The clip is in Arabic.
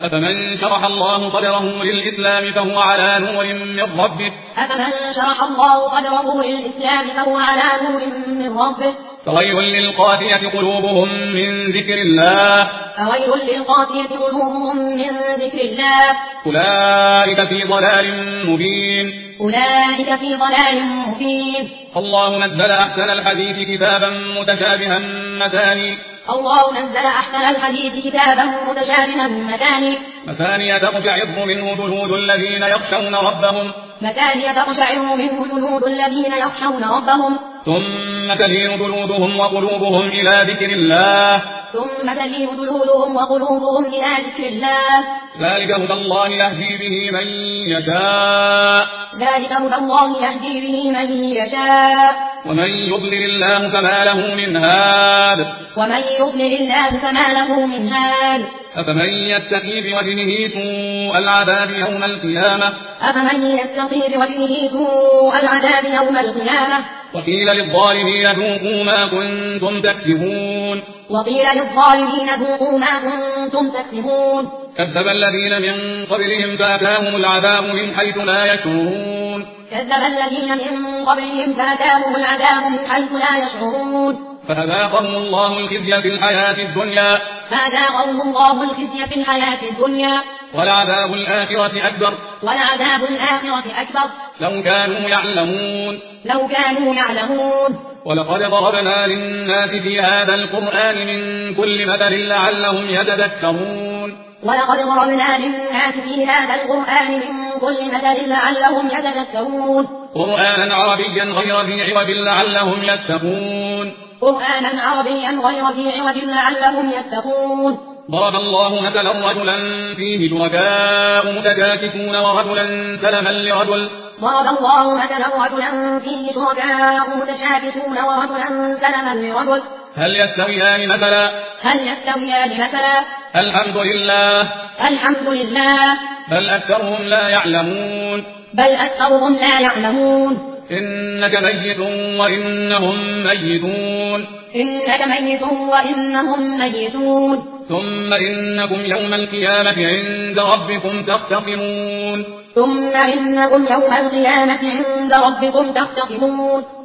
أفمن شرح الله صدره للإسلام فهو على نور من ربه أفمن شرح الله صدره للإسلام فهو على نور من ربه فويل للقاسية قلوبهم من ذكر الله فويل للقاسية قلوبهم من ذكر الله أولئك في ضلال مبين أولئك في ضلال مبين الله نزل أحسن الحديث كتابا متشابها مثاني الله نزل أحسن الحديث كتابا متشابها مثاني تقشعر منه جلود الذين يخشون ربهم ثم تلين جلودهم وقلوبهم إلى ذكر الله ذلك هدى الله يهدي به من يشاء ومن يضلل الله فما له من هاد أفمن يتقي بوجهه سوء العذاب يوم القيامة وقيل للظالمين ذوقوا ما كنتم تكسبون كذب الذين من قبلهم فأتاهم العذاب من حيث لا يشعرون فأذاقهم الله الخزي في الحياة الدنيا ولعذاب الآخرة أكبر لو كانوا يعلمون ولقد ضربنا للناس في هذا القرآن من كل مثل لعلهم يتذكرون قرآنا عربيا غير ذي عوج لعلهم يتقون ضرب الله مثلا رجلا فيه شركاء متشاكسون ورجلا سلما لرجل هل يستويان مثلا الحمد لله بل أكثرهم لا يعلمون إنك ميت وإنهم ميتون ثم إنكم يوم القيامة عند ربكم تختصمون